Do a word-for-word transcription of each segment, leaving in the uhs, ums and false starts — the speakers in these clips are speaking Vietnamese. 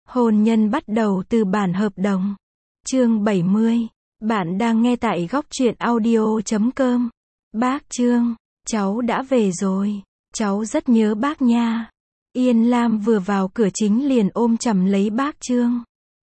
Hôn nhân bắt đầu từ bản hợp đồng. Chương bảy mươi. Bạn đang nghe tại góc truyện audio chấm com. Bác Trương, cháu đã về rồi. Cháu rất nhớ bác nha. Yên Lam vừa vào cửa chính liền ôm chầm lấy bác Trương.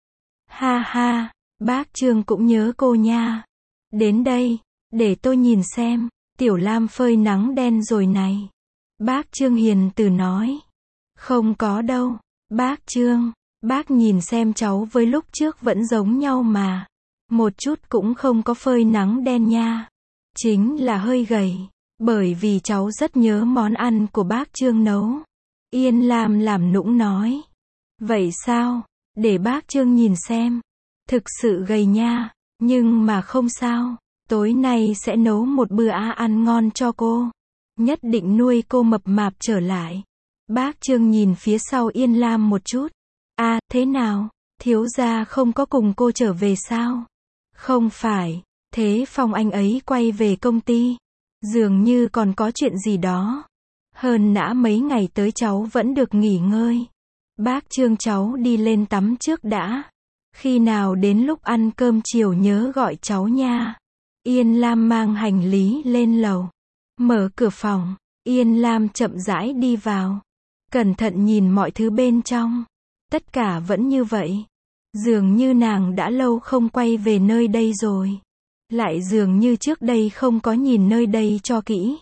Ha ha, bác Trương cũng nhớ cô nha. Đến đây, để tôi nhìn xem, Tiểu Lam phơi nắng đen rồi này. Bác Trương hiền từ nói. Không có đâu, bác Trương, bác nhìn xem cháu với lúc trước vẫn giống nhau mà. Một chút cũng không có phơi nắng đen nha. Chính là hơi gầy, bởi vì cháu rất nhớ món ăn của bác Trương nấu. Yên Lam làm nũng nói. Vậy sao, để bác Trương nhìn xem. Thực sự gầy nha, nhưng mà không sao. Tối nay sẽ nấu một bữa ăn ngon cho cô. Nhất định nuôi cô mập mạp trở lại. Bác Trương nhìn phía sau Yên Lam một chút. À, thế nào? Thiếu gia không có cùng cô trở về sao? Không phải, thế Phong anh ấy quay về công ty. Dường như còn có chuyện gì đó. Hơn nã mấy ngày tới cháu vẫn được nghỉ ngơi. Bác Trương cháu đi lên tắm trước đã. Khi nào đến lúc ăn cơm chiều nhớ gọi cháu nha. Yên Lam mang hành lý lên lầu. Mở cửa phòng, Yên Lam chậm rãi đi vào. Cẩn thận nhìn mọi thứ bên trong. Tất cả vẫn như vậy. Dường như nàng đã lâu không quay về nơi đây rồi. Lại dường như trước đây không có nhìn nơi đây cho kỹ.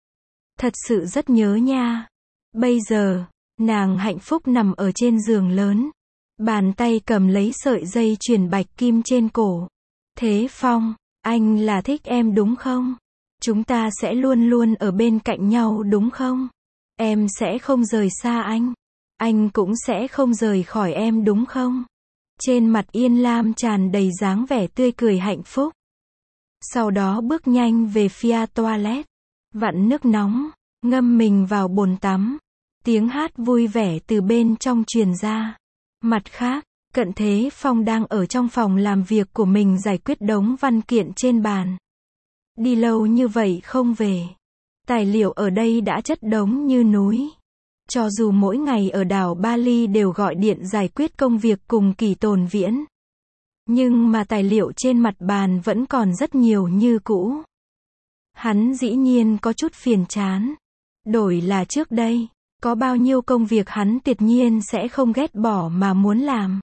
Thật sự rất nhớ nha. Bây giờ, nàng hạnh phúc nằm ở trên giường lớn. Bàn tay cầm lấy sợi dây chuyền bạch kim trên cổ. Thế Phong, anh là thích em đúng không? Chúng ta sẽ luôn luôn ở bên cạnh nhau đúng không? Em sẽ không rời xa anh. Anh cũng sẽ không rời khỏi em đúng không? Trên mặt Yên Lam tràn đầy dáng vẻ tươi cười hạnh phúc. Sau đó bước nhanh về phía toilet. Vặn nước nóng, ngâm mình vào bồn tắm. Tiếng hát vui vẻ từ bên trong truyền ra. Mặt khác, Cận Thế Phong đang ở trong phòng làm việc của mình giải quyết đống văn kiện trên bàn. Đi lâu như vậy không về. Tài liệu ở đây đã chất đống như núi. Cho dù mỗi ngày ở đảo Bali đều gọi điện giải quyết công việc cùng Kỳ Tồn Viễn. Nhưng mà tài liệu trên mặt bàn vẫn còn rất nhiều như cũ. Hắn dĩ nhiên có chút phiền chán. Đổi là trước đây, có bao nhiêu công việc hắn tuyệt nhiên sẽ không ghét bỏ mà muốn làm.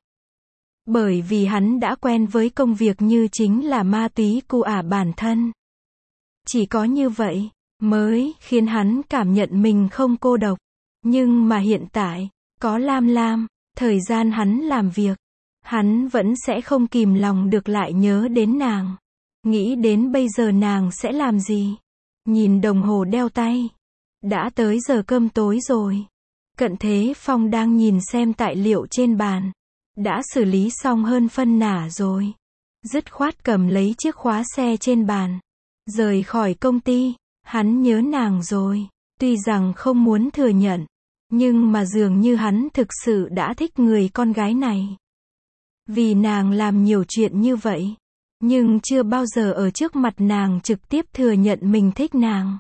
Bởi vì hắn đã quen với công việc như chính là ma túy cu ả bản thân. Chỉ có như vậy, mới khiến hắn cảm nhận mình không cô độc. Nhưng mà hiện tại, có Lam Lam, thời gian hắn làm việc, hắn vẫn sẽ không kìm lòng được lại nhớ đến nàng. Nghĩ đến bây giờ nàng sẽ làm gì? Nhìn đồng hồ đeo tay. Đã tới giờ cơm tối rồi. Cận Thế Phong đang nhìn xem tài liệu trên bàn. Đã xử lý xong hơn phân nửa rồi. Dứt khoát cầm lấy chiếc khóa xe trên bàn. Rời khỏi công ty. Hắn nhớ nàng rồi. Tuy rằng không muốn thừa nhận. Nhưng mà dường như hắn thực sự đã thích người con gái này. Vì nàng làm nhiều chuyện như vậy. Nhưng chưa bao giờ ở trước mặt nàng trực tiếp thừa nhận mình thích nàng.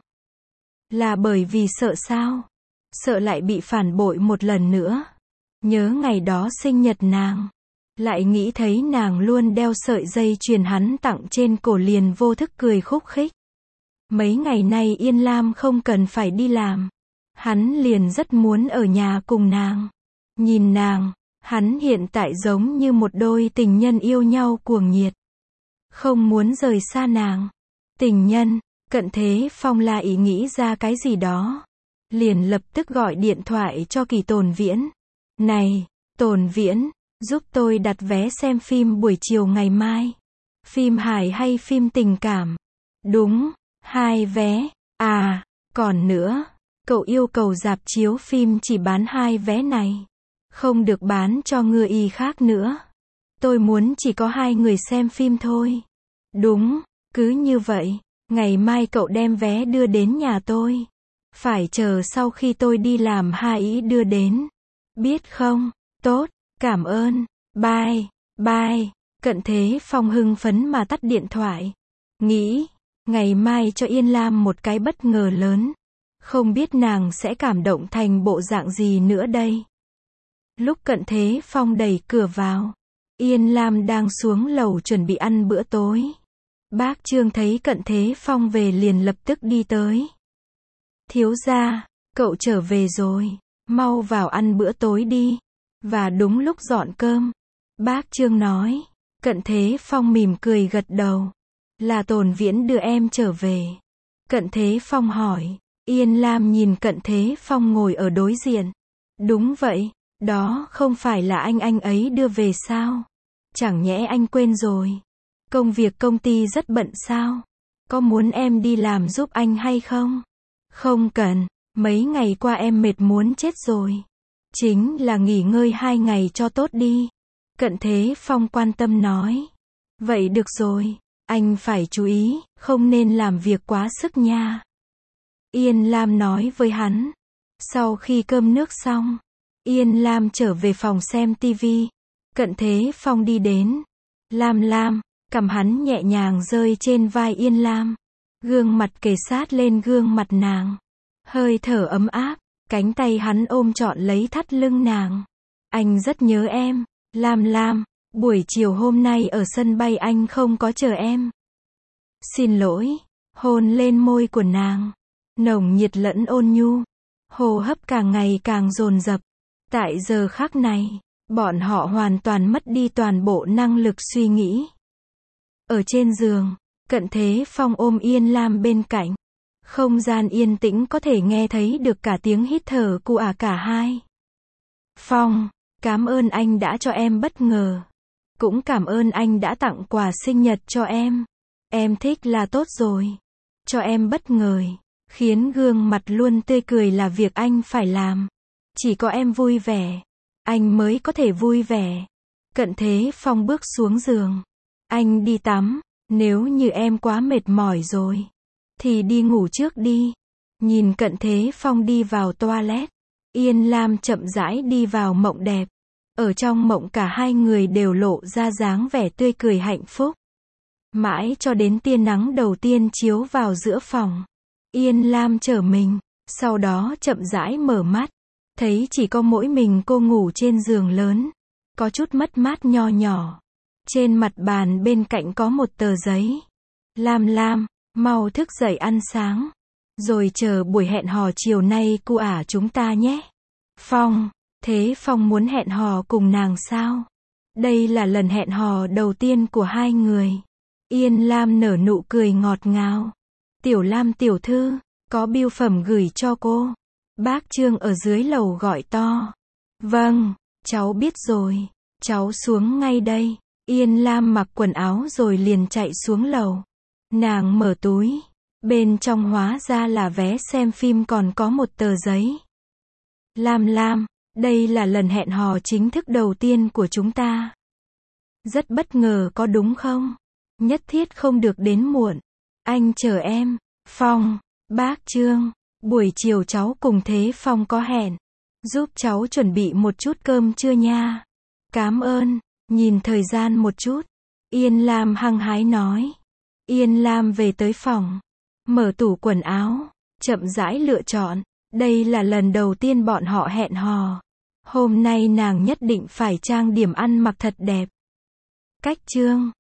Là bởi vì sợ sao? Sợ lại bị phản bội một lần nữa. Nhớ ngày đó sinh nhật nàng. Lại nghĩ thấy nàng luôn đeo sợi dây chuyền hắn tặng trên cổ liền vô thức cười khúc khích. Mấy ngày nay Yên Lam không cần phải đi làm. Hắn liền rất muốn ở nhà cùng nàng. Nhìn nàng, hắn hiện tại giống như một đôi tình nhân yêu nhau cuồng nhiệt. Không muốn rời xa nàng. Tình nhân, Cận Thế Phong lại nghĩ ra cái gì đó. Liền lập tức gọi điện thoại cho Kỳ Tồn Viễn. Này, Tồn Viễn, giúp tôi đặt vé xem phim buổi chiều ngày mai. Phim hài hay phim tình cảm? Đúng, hai vé. À, còn nữa, cậu yêu cầu rạp chiếu phim chỉ bán hai vé này. Không được bán cho người y khác nữa. Tôi muốn chỉ có hai người xem phim thôi. Đúng, cứ như vậy. Ngày mai cậu đem vé đưa đến nhà tôi. Phải chờ sau khi tôi đi làm hai ý đưa đến. Biết không? Tốt, cảm ơn. Bye, bye. Cận Thế Phong hưng phấn mà tắt điện thoại. Nghĩ, ngày mai cho Yên Lam một cái bất ngờ lớn. Không biết nàng sẽ cảm động thành bộ dạng gì nữa đây. Lúc Cận Thế Phong đẩy cửa vào, Yên Lam đang xuống lầu chuẩn bị ăn bữa tối. Bác Trương thấy Cận Thế Phong về liền lập tức đi tới. Thiếu gia, cậu trở về rồi, mau vào ăn bữa tối đi. Và đúng lúc dọn cơm, bác Trương nói. Cận Thế Phong mỉm cười gật đầu. Là Tồn Viễn đưa em trở về. Cận Thế Phong hỏi. Yên Lam nhìn Cận Thế Phong ngồi ở đối diện. Đúng vậy, đó không phải là anh anh ấy đưa về sao? Chẳng nhẽ anh quên rồi? Công việc công ty rất bận sao? Có muốn em đi làm giúp anh hay không? Không cần, mấy ngày qua em mệt muốn chết rồi. Chính là nghỉ ngơi hai ngày cho tốt đi. Cận Thế Phong quan tâm nói. Vậy được rồi, anh phải chú ý, không nên làm việc quá sức nha. Yên Lam nói với hắn. Sau khi cơm nước xong, Yên Lam trở về phòng xem tivi. Cận Thế Phong đi đến. Lam Lam, cầm hắn nhẹ nhàng rơi trên vai Yên Lam. Gương mặt kề sát lên gương mặt nàng. Hơi thở ấm áp, cánh tay hắn ôm trọn lấy thắt lưng nàng. Anh rất nhớ em, Lam Lam, buổi chiều hôm nay ở sân bay anh không có chờ em. Xin lỗi, hôn lên môi của nàng. Nồng nhiệt lẫn ôn nhu. Hô hấp càng ngày càng dồn dập. Tại giờ khắc này, bọn họ hoàn toàn mất đi toàn bộ năng lực suy nghĩ. Ở trên giường, Cận Thế Phong ôm Yên Lam bên cạnh. Không gian yên tĩnh có thể nghe thấy được cả tiếng hít thở của à cả hai. Phong, cảm ơn anh đã cho em bất ngờ. Cũng cảm ơn anh đã tặng quà sinh nhật cho em. Em thích là tốt rồi. Cho em bất ngờ, khiến gương mặt luôn tươi cười là việc anh phải làm. Chỉ có em vui vẻ, anh mới có thể vui vẻ. Cận Thế Phong bước xuống giường. Anh đi tắm, nếu như em quá mệt mỏi rồi, thì đi ngủ trước đi. Nhìn Cận Thế Phong đi vào toilet, Yên Lam chậm rãi đi vào mộng đẹp. Ở trong mộng cả hai người đều lộ ra dáng vẻ tươi cười hạnh phúc. Mãi cho đến tia nắng đầu tiên chiếu vào giữa phòng. Yên Lam trở mình, sau đó chậm rãi mở mắt. Thấy chỉ có mỗi mình cô ngủ trên giường lớn. Có chút mất mát nho nhỏ. Trên mặt bàn bên cạnh có một tờ giấy. Lam Lam, mau thức dậy ăn sáng. Rồi chờ buổi hẹn hò chiều nay cu ả chúng ta nhé. Phong, thế Phong muốn hẹn hò cùng nàng sao? Đây là lần hẹn hò đầu tiên của hai người. Yên Lam nở nụ cười ngọt ngào. Tiểu Lam tiểu thư, có bưu phẩm gửi cho cô. Bác Trương ở dưới lầu gọi to. Vâng, cháu biết rồi. Cháu xuống ngay đây. Yên Lam mặc quần áo rồi liền chạy xuống lầu. Nàng mở túi. Bên trong hóa ra là vé xem phim còn có một tờ giấy. Lam Lam, đây là lần hẹn hò chính thức đầu tiên của chúng ta. Rất bất ngờ có đúng không? Nhất thiết không được đến muộn. Anh chờ em. Phong, bác Trương, buổi chiều cháu cùng Thế Phong có hẹn. Giúp cháu chuẩn bị một chút cơm trưa nha. Cảm ơn. Nhìn thời gian một chút. Yên Lam hăng hái nói. Yên Lam về tới phòng. Mở tủ quần áo. Chậm rãi lựa chọn. Đây là lần đầu tiên bọn họ hẹn hò. Hôm nay nàng nhất định phải trang điểm ăn mặc thật đẹp. Cách Trương.